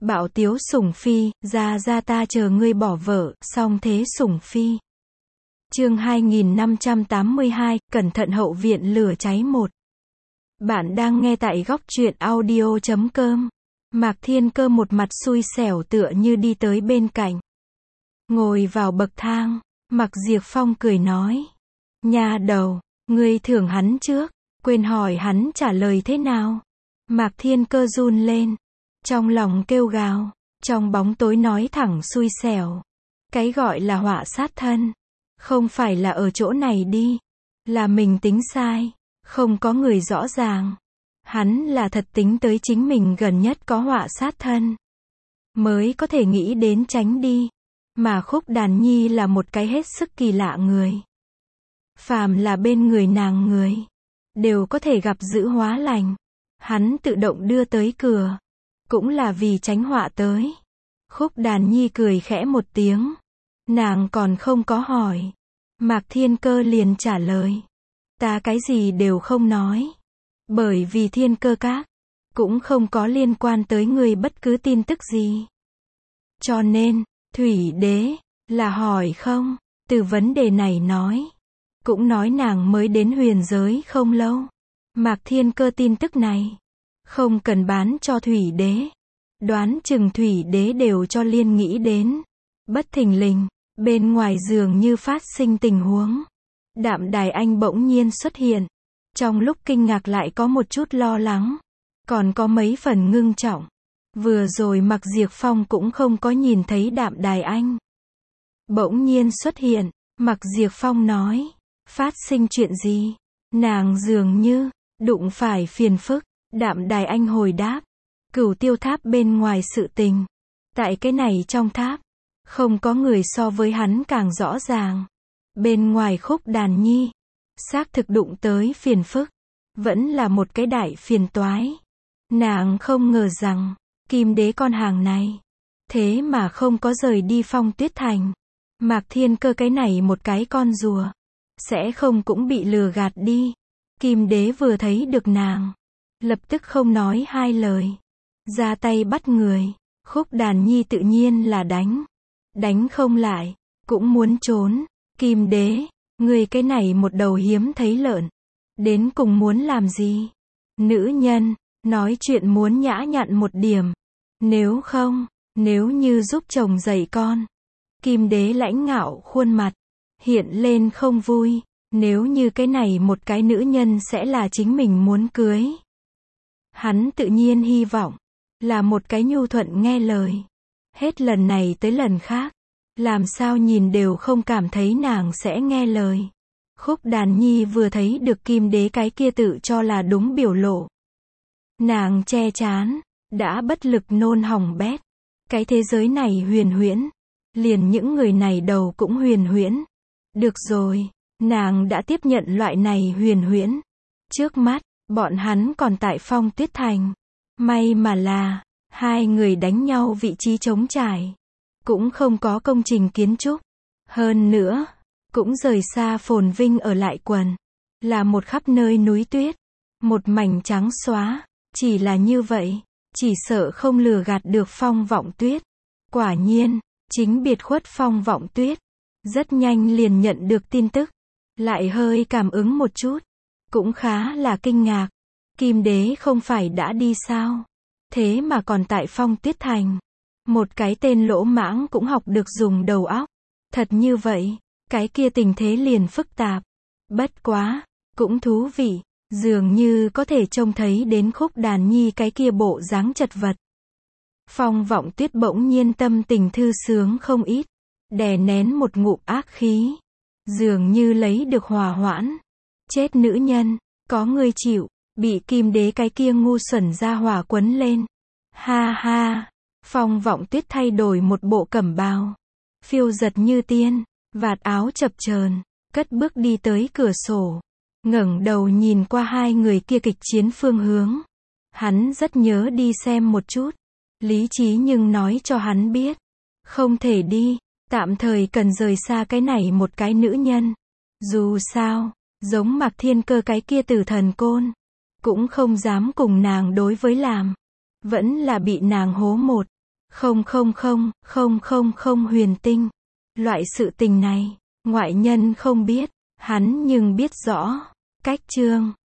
Bạo tiếu sủng phi, ra ta chờ ngươi bỏ vợ, song thế sủng phi. Chương 2582, cẩn thận hậu viện lửa cháy 1. Bạn đang nghe tại góc truyện audio.com. Mạc Thiên Cơ một mặt xui xẻo tựa như đi tới bên cạnh. Ngồi vào bậc thang, Mạc Diệp Phong cười nói. Nha đầu, ngươi thưởng hắn trước, quên hỏi hắn trả lời thế nào. Mạc Thiên Cơ run lên. Trong lòng kêu gào, trong bóng tối nói thẳng xui xẻo. Cái gọi là họa sát thân, không phải là ở chỗ này đi. Là mình tính sai, không có người rõ ràng. Hắn là thật tính tới chính mình gần nhất có họa sát thân, mới có thể nghĩ đến tránh đi. Mà Khúc Đàn Nhi là một cái hết sức kỳ lạ người. Phàm là bên người nàng người, đều có thể gặp dữ hóa lành. Hắn tự động đưa tới cửa, cũng là vì tránh họa tới. Khúc Đàn Nhi cười khẽ một tiếng. Nàng còn không có hỏi. Mạc Thiên Cơ liền trả lời. Ta cái gì đều không nói. Bởi vì Thiên Cơ các cũng không có liên quan tới người bất cứ tin tức gì. Cho nên, Thủy Đế là hỏi không? Từ vấn đề này nói. Cũng nói nàng mới đến huyền giới không lâu. Mạc Thiên Cơ tin tức này không cần bán cho Thủy Đế. Đoán chừng Thủy Đế đều cho Liên nghĩ đến. Bất thình lình, bên ngoài dường như phát sinh tình huống. Đạm Đài Anh bỗng nhiên xuất hiện. Trong lúc kinh ngạc lại có một chút lo lắng. Còn có mấy phần ngưng trọng. Vừa rồi Mạc Diệp Phong cũng không có nhìn thấy Đạm Đài Anh. Bỗng nhiên xuất hiện, Mạc Diệp Phong nói. Phát sinh chuyện gì? Nàng dường như đụng phải phiền phức. Đạm Đài Anh hồi đáp. Cửu Tiêu Tháp bên ngoài sự tình. Tại cái này trong tháp, không có người so với hắn càng rõ ràng. Bên ngoài Khúc Đàn Nhi, xác thực đụng tới phiền phức. Vẫn là một cái đại phiền toái. Nàng không ngờ rằng, Kim Đế con hàng này, thế mà không có rời đi Phong Tuyết Thành. Mạc Thiên Cơ cái này một cái con rùa, sẽ không cũng bị lừa gạt đi. Kim Đế vừa thấy được nàng, lập tức không nói hai lời, ra tay bắt người. Khúc Đàn Nhi tự nhiên là đánh không lại, cũng muốn trốn. Kim Đế, người cái này một đầu hiếm thấy lợn, đến cùng muốn làm gì? Nữ nhân, nói chuyện muốn nhã nhặn một điểm. Nếu như giúp chồng dạy con. Kim Đế lãnh ngạo khuôn mặt, hiện lên không vui. Nếu như cái này một cái nữ nhân sẽ là chính mình muốn cưới. Hắn tự nhiên hy vọng là một cái nhu thuận nghe lời. Hết lần này tới lần khác, làm sao nhìn đều không cảm thấy nàng sẽ nghe lời. Khúc Đàn Nhi vừa thấy được Kim Đế cái kia tự cho là đúng biểu lộ. Nàng che chán, đã bất lực nôn hỏng bét. Cái thế giới này huyền huyễn, liền những người này đầu cũng huyền huyễn. Được rồi, nàng đã tiếp nhận loại này huyền huyễn. Trước mắt, bọn hắn còn tại Phong Tuyết Thành. May mà là, hai người đánh nhau vị trí trống trải. Cũng không có công trình kiến trúc. Hơn nữa, cũng rời xa phồn vinh ở lại quần. Là một khắp nơi núi tuyết. Một mảnh trắng xóa. Chỉ là như vậy, chỉ sợ không lừa gạt được Phong Vọng Tuyết. Quả nhiên, chính biệt khuất Phong Vọng Tuyết. Rất nhanh liền nhận được tin tức. Lại hơi cảm ứng một chút. Cũng khá là kinh ngạc. Kim Đế không phải đã đi sao? Thế mà còn tại Phong Tuyết Thành. Một cái tên lỗ mãng cũng học được dùng đầu óc. Thật như vậy, cái kia tình thế liền phức tạp. Bất quá, cũng thú vị. Dường như có thể trông thấy đến Khúc Đàn Nhi cái kia bộ dáng chật vật. Phong Vọng Tuyết bỗng nhiên tâm tình thư sướng không ít. Đè nén một ngụm ác khí. Dường như lấy được hòa hoãn. Chết nữ nhân, có người chịu. Bị Kim Đế cái kia ngu xuẩn ra hỏa quấn lên. Ha ha. Phong Vọng Tuyết thay đổi một bộ cẩm bào. Phiêu giật như tiên. Vạt áo chập chờn, cất bước đi tới cửa sổ. Ngẩng đầu nhìn qua hai người kia kịch chiến phương hướng. Hắn rất nhớ đi xem một chút. Lý trí nhưng nói cho hắn biết. Không thể đi. Tạm thời cần rời xa cái này một cái nữ nhân. Dù sao, giống Mạc Thiên Cơ cái kia tử thần côn. Cũng không dám cùng nàng đối với làm. Vẫn là bị nàng hố một. Huyền tinh. Loại sự tình này, ngoại nhân không biết, hắn nhưng biết rõ. Cách chương